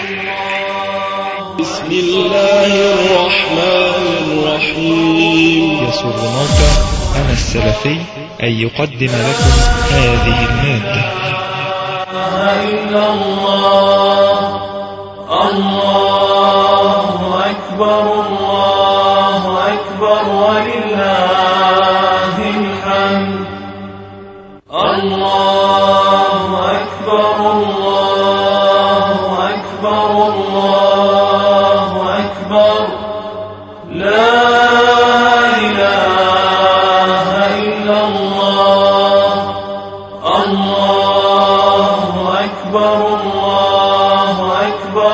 بسم الله الرحمن الرحيم. يسر موقع أنا السلفي أن يقدم لكم هذه المادة. إلا الله الله أكبر الله أكبر ولله الحمد. الله أكبر الله أكبر الله أكبر لا إله إلا الله. الله أكبر الله أكبر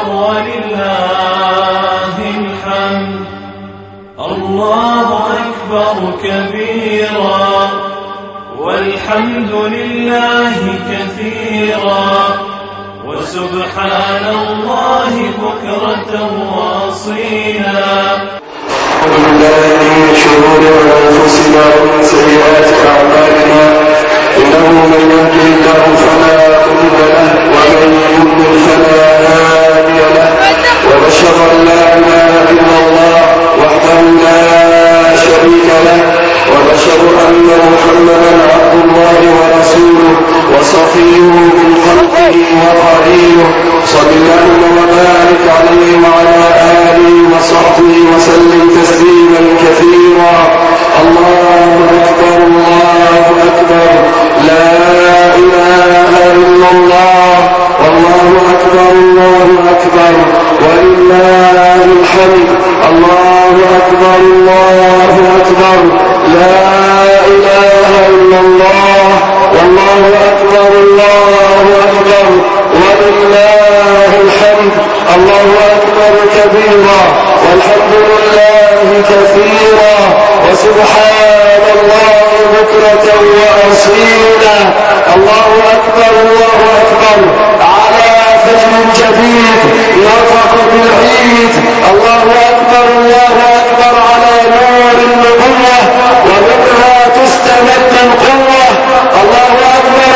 ولله الحمد. الله أكبر كبيرا والحمد لله كثيرا وسبحان الله بكرة وأصيلا. أعوذ بالله من شرور أنفسنا ومن سيئات أعمالنا، إنه من يهده الله فلا مضل له ومن يضلل فلا هادي له، وأشهد أن لا إله إلا الله وحده لا شريك له، وأشهد أن محمدا عبد الله ورسوله وصفيه من خلقه وخليله، صلى الله وبارك عليه وعلى آله وصحبه وسلم تسليما كثيرا. الله أكبر الله أكبر لا إله إلا الله، والله أكبر الله أكبر ولله الحمد. الله أكبر الله أكبر لا إله إلا الله، والله أكبر الله أكبر ولله الحمد. الله أكبر كبيرا والحمد لله كثيرا وسبحان الله بكرة وأصيلا. الله أكبر على فجر جديد نطق بالعيد. الله أكبر على نور النبوة ومنها تستمد القوة. الله أكبر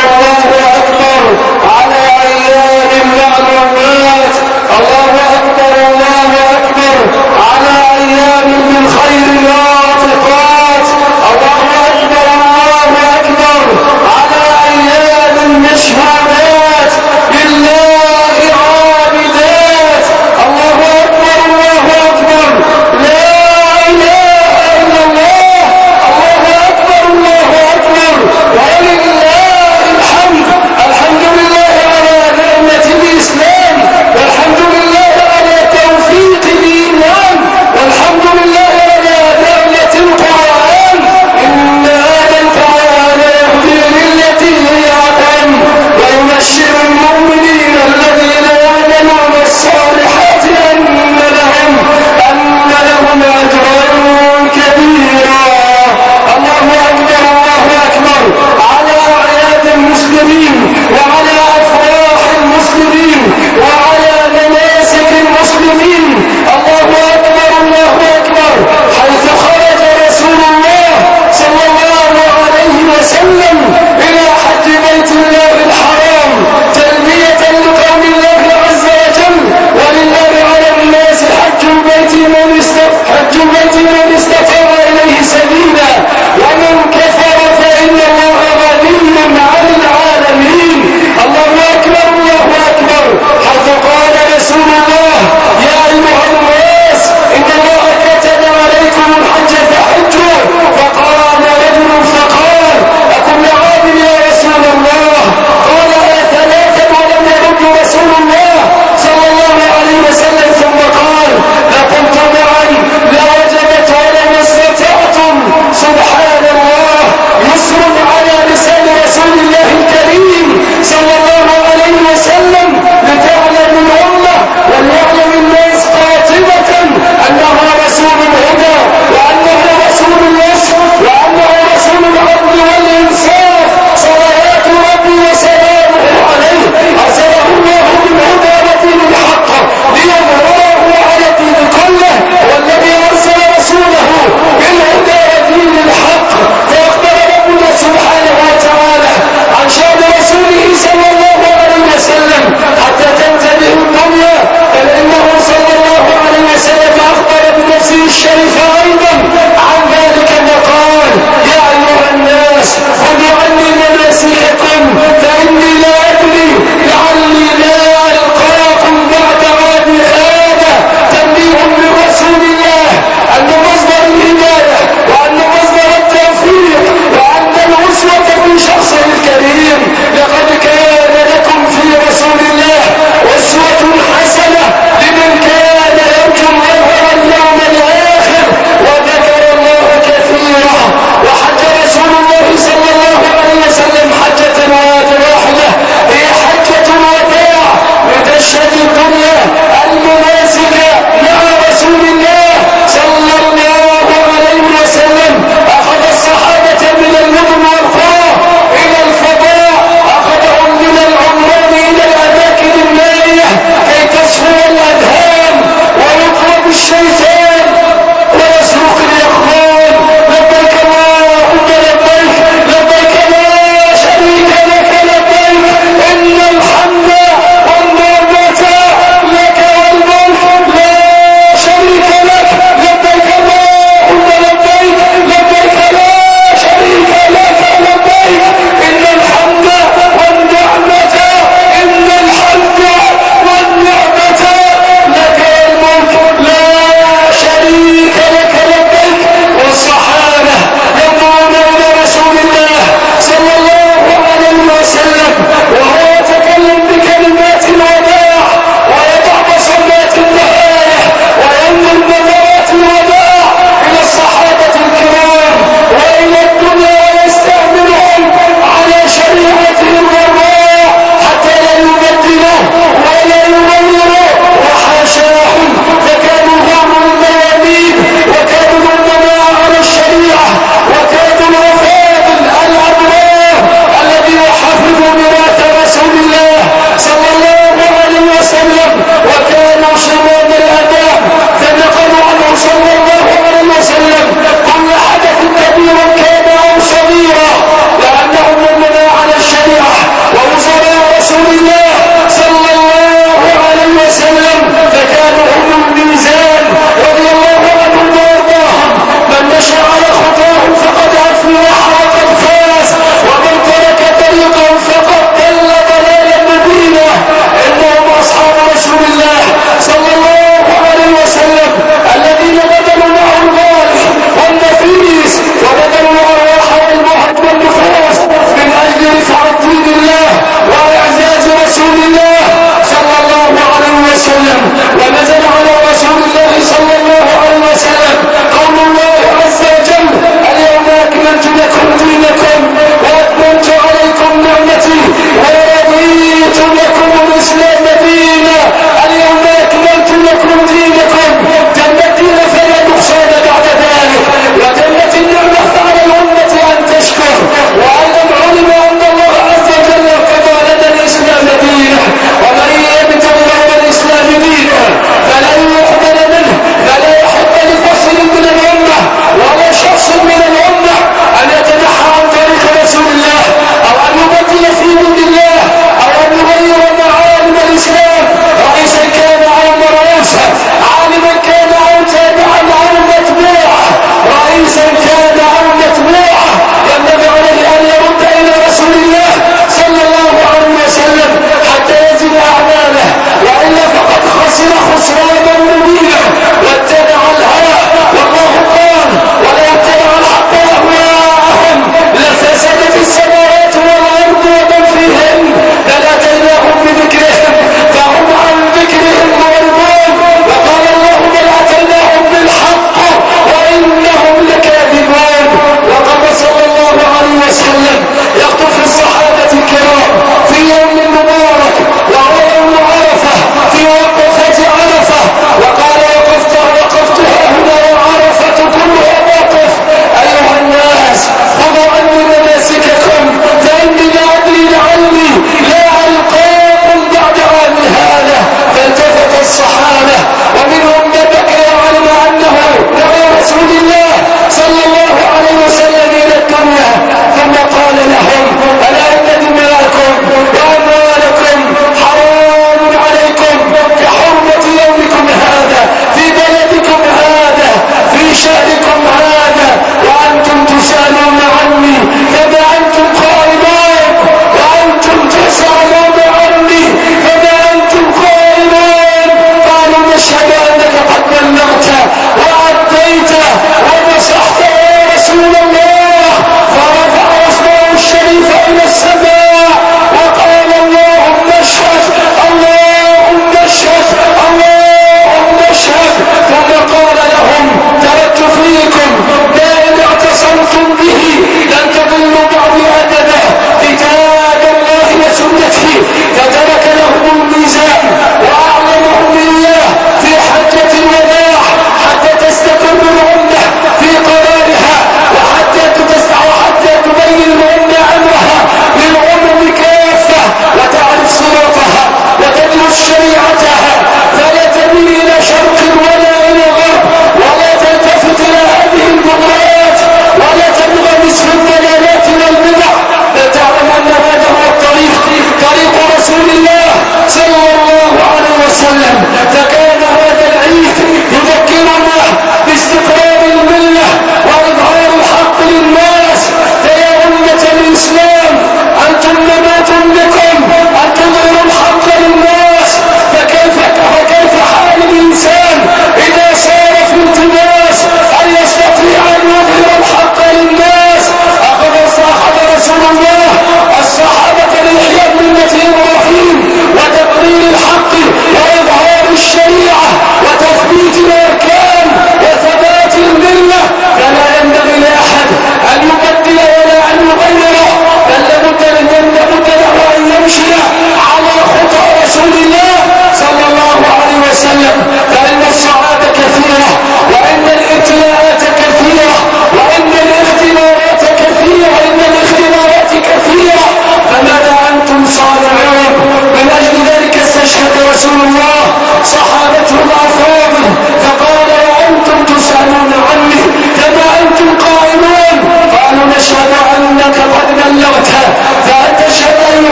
على أيام المعلومات. الله أكبر على أيام من خير الناطقات. الله أكبر على أيام من شهادات.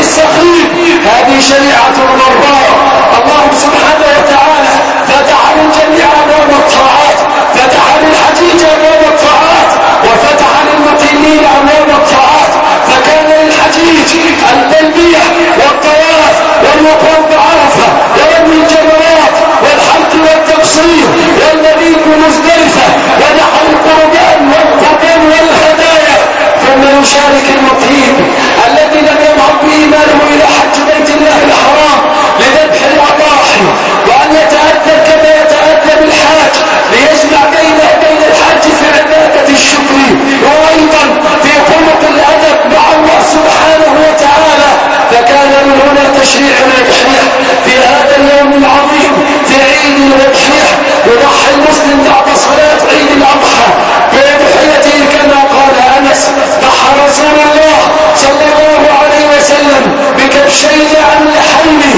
السقيم. هذه شريعة الغراء. الله سبحانه وتعالى فتح للجميع أبواب الطاعات، فتح للحجيج أبواب الطاعات، وفتح للمقيمين أبواب الطاعات. فكان للحجيج التلبية والطواف والوقوف بعرفة ورمي الجمرات والحلق والتقصير والمبيت بمزدلفة ونحر القربان والهدايا، ثم يشارك المقيم الذي لم يذهب بإيمانه إلى حج بيت الله الحرام لذبح الأضاحي، وأن يتأدب كما يتأدب الحاج ليجمع بين الحج في عبادة الشكر وأيضا في خلق الأدب مع الله سبحانه وتعالى. فكان من هنا تشريع الأضحية في هذا اليوم العظيم في عيد الأضحية. يضحي المسلم بعد صلاة عيد الأضحى بأضحيته كما قال أنس: ضحى رسول الله صلى الله عليه وسلم بكبشين عن لحمه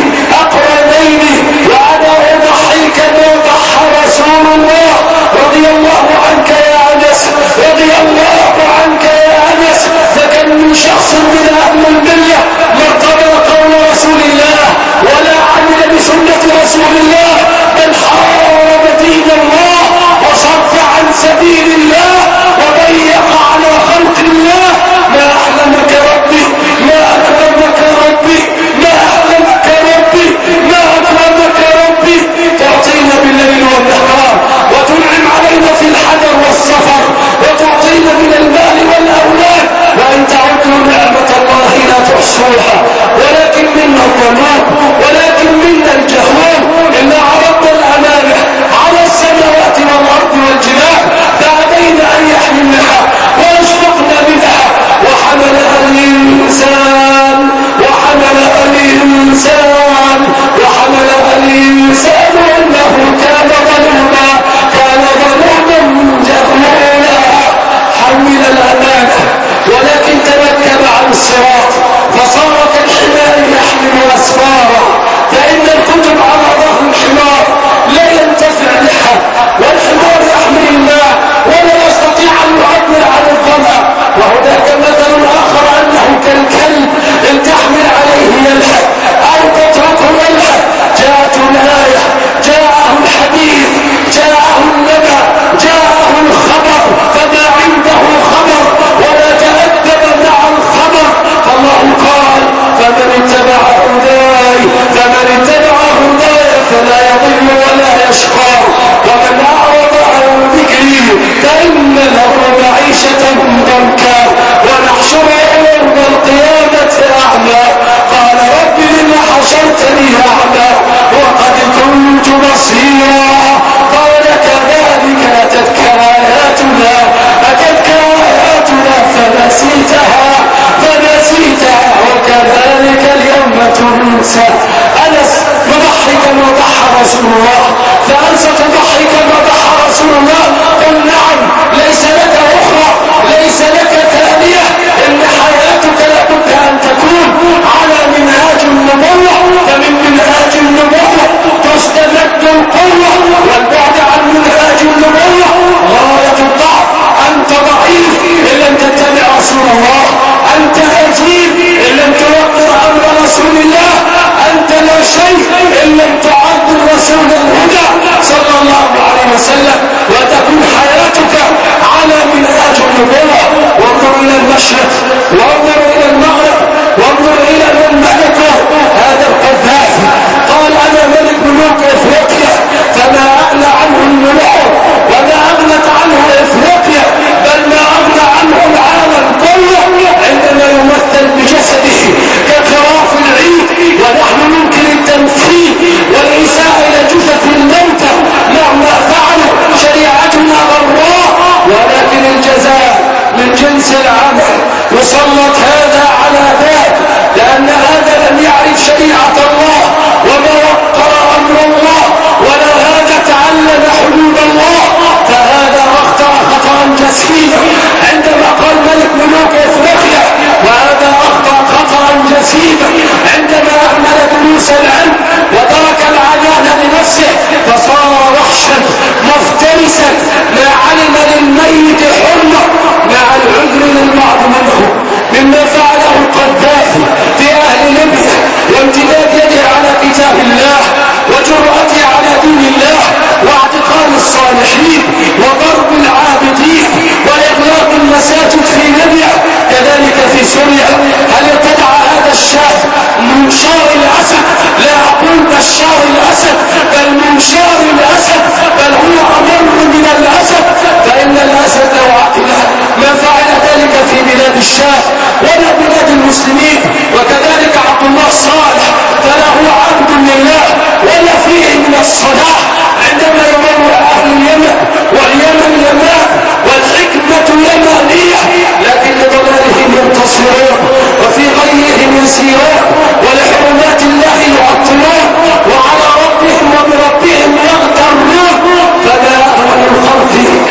منشار الأسد، لا أقول بشار الأسد بل منشار الأسد، بل هو أمر من الأسد، فإن الأسد لو عقل ما فعل ذلك في بلاد الشام ولا بلاد المسلمين. وكذلك عبد الله صالح فلا هو عبد لله ولا فيه من الصلاح عندما يمر أهل اليمن، واليمن يمان والحكمة يمانية، لكن لضلالهم ينتصرون وفي غيهم يسيرون ولحرمات الله يعطلون وعلى ربهم وبربهم يغترون. فما أهون الخلق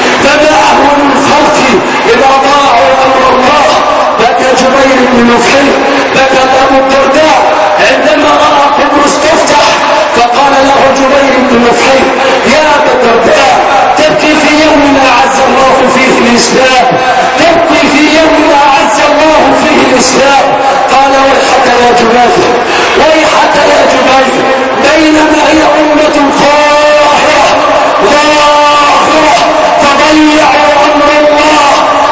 إذا ضاعوا أمر الله. بكى جبير بن نفيل، بكى أبو الدرداء عندما رأى قبرص تفتح، فقال له جبير بن نفيل يا أبا الدرداء تبكي في يوم أعز الله فيه الإسلام، تبكي في يوم أعز الله فيه الإسلام. قال ويحك يا جبير، ويحك يا جبير، بينما هي أمة ظاهرة فضيعوا أمر الله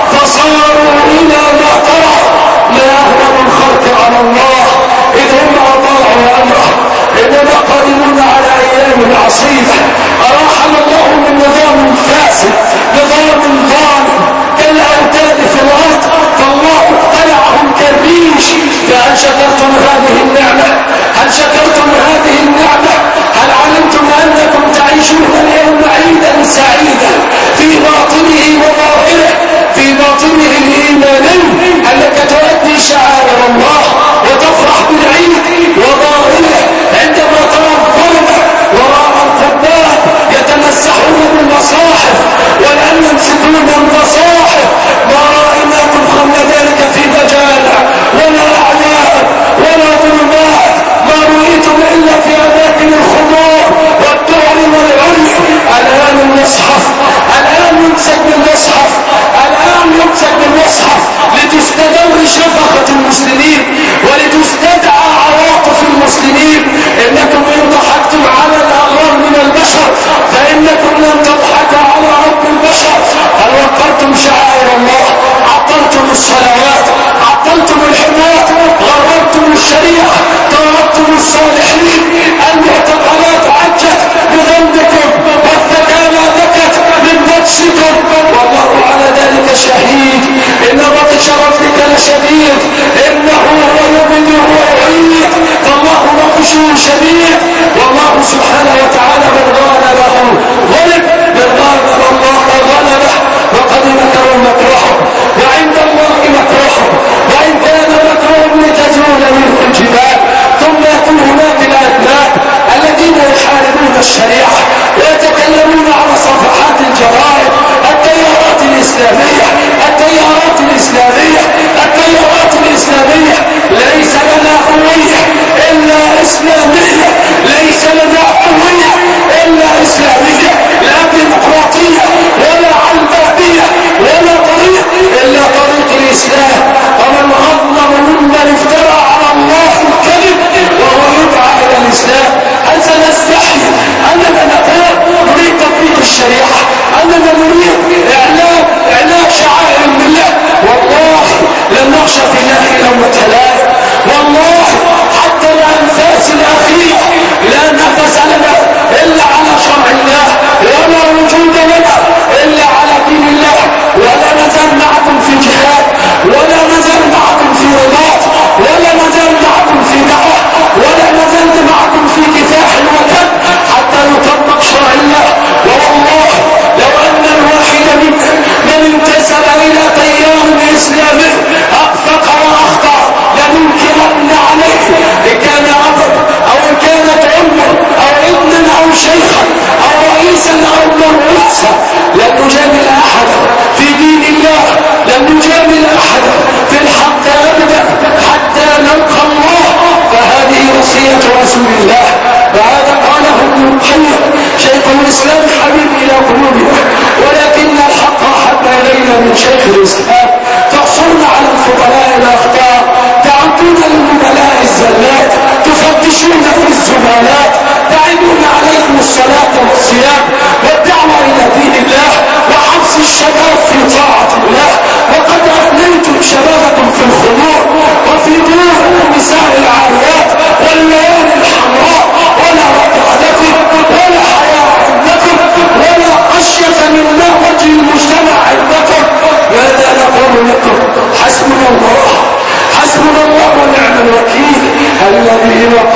فصاروا إلى ما ترى. ما أهون الخلق على الله إذ هم أطاعوا أمره. إننا قادمون على أيام عصيبة أراحنا الله من نظام فاسد، نظام ظالم كالأوتاد في الأرض، فالله اقتلعهم كالريش. فهل شكرتم هذه النعمة؟ هل شكرتم هذه النعمة؟ هل علمتم أنكم تعيشون اليوم عيدا سعيدا في باطنه وظاهره، في باطنه الإيماني أنك تؤدي شعائر الله وتفرح بالعيد، وظاهره عندما ترى الظلمة وراء القباب يتمسحون بالمصاحف والآن يمسكون المصاحف. ما رأيناكم قبل ذلك في مجالع ولا أعلام ولا ظلمات، ما رأيتم إلا في أماكن الخضوع والدعم والعلم. الآن المصحف، الآن يمسك بالمصحف، الآن يمسك بالمصحف لتستدور شفقة المسلمين ولتستدعى عواطف المسلمين. إنكم إن ضحكتم على الأغرار من البشر فإنكم لن تضحكوا على رب البشر. هل وقرتم شعائر الله؟ عطلتم الصلوات، عطلتم الحماة، غررتم الشريعة، طردتم الصالحين. المعتقلات عجت بذنبكم والثكالى بكت من بطشكم، والله على ذلك شهيد. إن بطش ربك لشديد إنه هو يبدئ ويعيد، فالله بطشه شديد. والله سبحانه وتعالى من غالبه غلب، من غالب الله غلبه. وقد مكروا مكرهم وعند الله مكرهم، وإن كان مكرهم لتزول منه الجبال ثم يكون هناك الأدناء الذين يحاربون الشريعة ويتكلمون على صفحات الجرائد. التيارات الإسلامية، التيارات الإسلامية، التيارات الإسلامية ليس لنا هوية إلا إسلامية، ليس لنا هوية إلا إسلامية، لا ديمقراطية ولا علمانية ولا طريق إلا طريق الإسلام. ومن أظلم ممن افترى على الله الكذب وهو يدعى إلى الإسلام. هل سنستحي أننا نقول نريد تطبيق الشريعة، أننا نريد إعلان شعائر الملة؟ والله لن نخشى في الله لومة لائم، والله حتى الأنفاس الأخيرة لا نفس لنا إلا على شرع الله، ولا وجود لنا إلا على دين الله. ولا نزال معكم في جهاد، ولا نزال معكم في رباط، ولا نزال معكم في دعوة، ولا نزال معكم في كفاح الوطن حتى يطبق شرع الله. والله لو أن الواحد منكم من انتسب إلى تيار إسلامي أخفق وأخطأ لننكرن عليه، إن كان أبا أو إن كانت أمه أو ابنا أو شيخا أو رئيسا أو مرؤوسا. لن نجامل أحدا في دين الله، لن نجامل أحدا في الحق أبدا حتى نلقى الله. فهذه وصية رسول الله، وهذا قاله ابن القيم شيخ الإسلام حبيب إلى قلوبنا، ولكن الحق أحب إلينا من شيخ الإسلام. تقصون على الفضلاء الأخطاء، تعدون للنبلاء الزلات، تفتشون في الزبالات، تعيدون عليكم الصلاة والصيام والدعوة إلى دين الله وحبس الشباب في طاعة الله. وقد أفنيتم شبابكم في الخمور وفي بيوت النساء العاريات حسبنا الله ونعم الوكيل الذي